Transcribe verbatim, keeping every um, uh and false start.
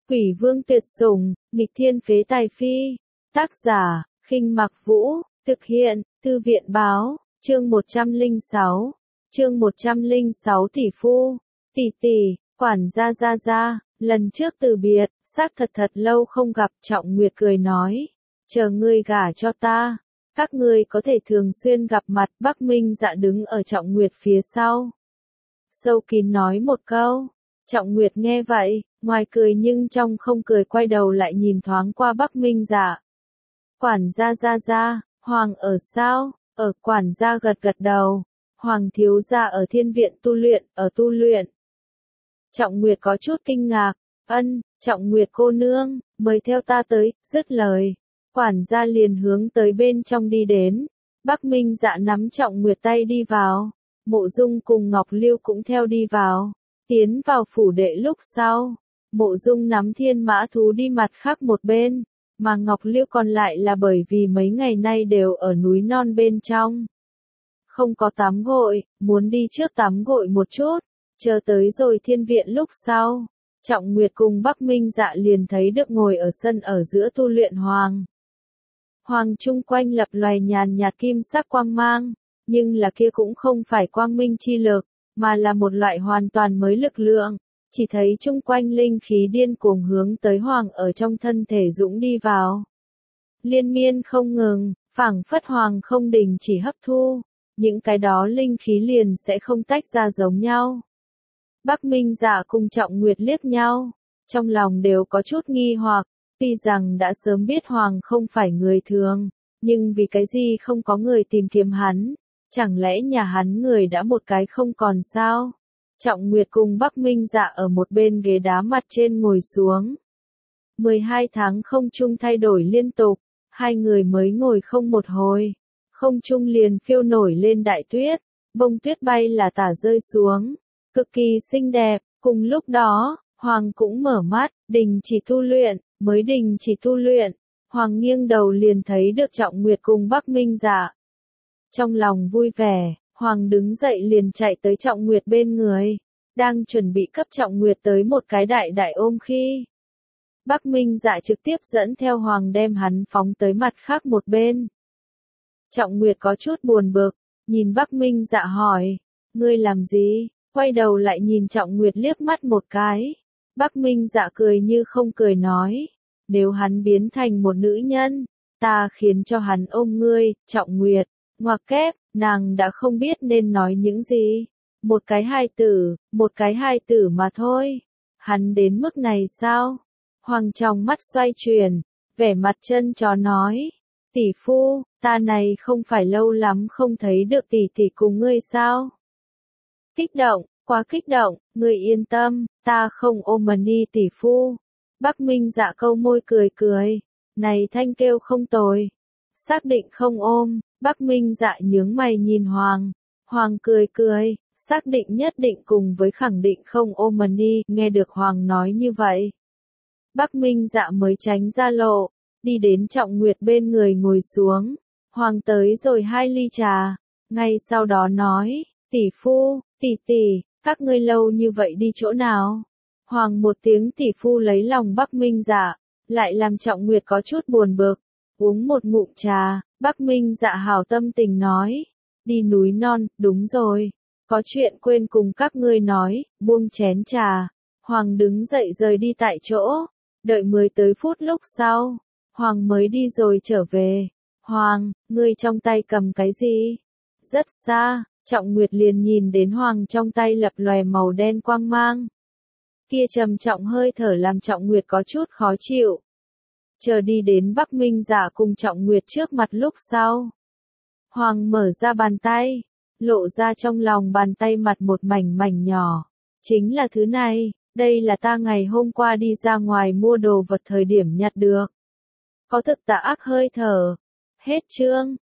Quỷ vương tuyệt sủng, nghịch thiên phế tài phi. Tác giả, Khinh Mặc Vũ, thực hiện, Thư viện báo, chương một trăm lẻ sáu. Chương một trăm lẻ sáu tỷ phu, tỷ tỷ, quản gia gia gia, lần trước từ biệt, xác thật thật lâu không gặp, Trọng Nguyệt cười nói, chờ ngươi gả cho ta, các ngươi có thể thường xuyên gặp mặt. Bắc Minh Dạ đứng ở Trọng Nguyệt phía sau, sâu kín nói một câu. Trọng Nguyệt nghe vậy, ngoài cười nhưng trong không cười, quay đầu lại nhìn thoáng qua Bắc Minh Dạ. Quản gia gia gia, Hoàng ở sao? Ở. Quản gia gật gật đầu. Hoàng thiếu gia ở thiên viện tu luyện, ở tu luyện. Trọng Nguyệt có chút kinh ngạc. Ân, Trọng Nguyệt cô nương, mời theo ta tới. Dứt lời, quản gia liền hướng tới bên trong đi đến. Bắc Minh Dạ nắm Trọng Nguyệt tay đi vào. Mộ Dung cùng Ngọc Lưu cũng theo đi vào. Tiến vào phủ đệ lúc sau, Mộ Dung nắm thiên mã thú đi mặt khác một bên, mà Ngọc Lưu còn lại là bởi vì mấy ngày nay đều ở núi non bên trong. Không có tắm gội, muốn đi trước tắm gội một chút, chờ tới rồi thiên viện lúc sau. Trọng Nguyệt cùng Bắc Minh Dạ liền thấy được ngồi ở sân ở giữa tu luyện Hoàng. Hoàng chung quanh lập loài nhàn nhạt kim sắc quang mang, nhưng là kia cũng không phải quang minh chi lực, mà là một loại hoàn toàn mới lực lượng. Chỉ thấy chung quanh linh khí điên cuồng hướng tới Hoàng ở trong thân thể dũng đi vào. Liên miên không ngừng, phảng phất Hoàng không đình chỉ hấp thu, những cái đó linh khí liền sẽ không tách ra giống nhau. Bắc Minh Dạ cùng Trọng Nguyệt liếc nhau, trong lòng đều có chút nghi hoặc, tuy rằng đã sớm biết Hoàng không phải người thường, nhưng vì cái gì không có người tìm kiếm hắn, chẳng lẽ nhà hắn người đã một cái không còn sao? Trọng Nguyệt cùng Bắc Minh Dạ ở một bên ghế đá mặt trên ngồi xuống. mười hai tháng không trung thay đổi liên tục, hai người mới ngồi không một hồi, không trung liền phiêu nổi lên đại tuyết, bông tuyết bay là tả rơi xuống, cực kỳ xinh đẹp. Cùng lúc đó, Hoàng cũng mở mắt, đình chỉ tu luyện, mới đình chỉ tu luyện, Hoàng nghiêng đầu liền thấy được Trọng Nguyệt cùng Bắc Minh Dạ. Trong lòng vui vẻ, Hoàng đứng dậy liền chạy tới Trọng Nguyệt bên người, đang chuẩn bị cấp Trọng Nguyệt tới một cái đại đại ôm khi. Bắc Minh Dạ trực tiếp dẫn theo Hoàng đem hắn phóng tới mặt khác một bên. Trọng Nguyệt có chút buồn bực, nhìn Bắc Minh Dạ hỏi, ngươi làm gì? Quay đầu lại nhìn Trọng Nguyệt liếc mắt một cái. Bắc Minh Dạ cười như không cười nói, nếu hắn biến thành một nữ nhân, ta khiến cho hắn ôm ngươi. Trọng Nguyệt, ngoặc kép, nàng đã không biết nên nói những gì. Một cái hài tử, một cái hài tử mà thôi. Hắn đến mức này sao? Hoàng trong mắt xoay chuyển, vẻ mặt chân chó nói, tỷ phu, ta này không phải lâu lắm không thấy được tỷ tỷ cùng ngươi sao? Kích động, quá kích động, ngươi yên tâm, ta không ôm mà đi tỷ phu. Bắc Minh Dạ câu môi cười cười, này thanh kêu không tồi. Xác định không ôm. Bắc Minh Dạ nhướng mày nhìn Hoàng. Hoàng cười cười, xác định nhất định cùng với khẳng định không ôm mà đi. Nghe được Hoàng nói như vậy, Bắc Minh Dạ mới tránh ra lộ, đi đến Trọng Nguyệt bên người ngồi xuống. Hoàng tới rồi hai ly trà, ngay sau đó nói, tỷ phu, tỷ tỷ, các ngươi lâu như vậy đi chỗ nào? Hoàng một tiếng tỷ phu lấy lòng Bắc Minh Dạ, lại làm Trọng Nguyệt có chút buồn bực. Uống một ngụm trà, Bắc Minh Dạ hảo tâm tình nói, đi núi non. Đúng rồi, có chuyện quên cùng các ngươi nói. Buông chén trà, Hoàng đứng dậy rời đi tại chỗ, đợi mười tới phút lúc sau, Hoàng mới đi rồi trở về. Hoàng, ngươi trong tay cầm cái gì? Rất xa, Trọng Nguyệt liền nhìn đến Hoàng trong tay lập lòe màu đen quang mang. Kia trầm trọng hơi thở làm Trọng Nguyệt có chút khó chịu. Chờ đi đến Bắc Minh Dạ cùng Trọng Nguyệt trước mặt lúc sau, Hoàng mở ra bàn tay, lộ ra trong lòng bàn tay mặt một mảnh mảnh nhỏ. Chính là thứ này, đây là ta ngày hôm qua đi ra ngoài mua đồ vật thời điểm nhặt được. Có thực tà ác hơi thở. Hết chương.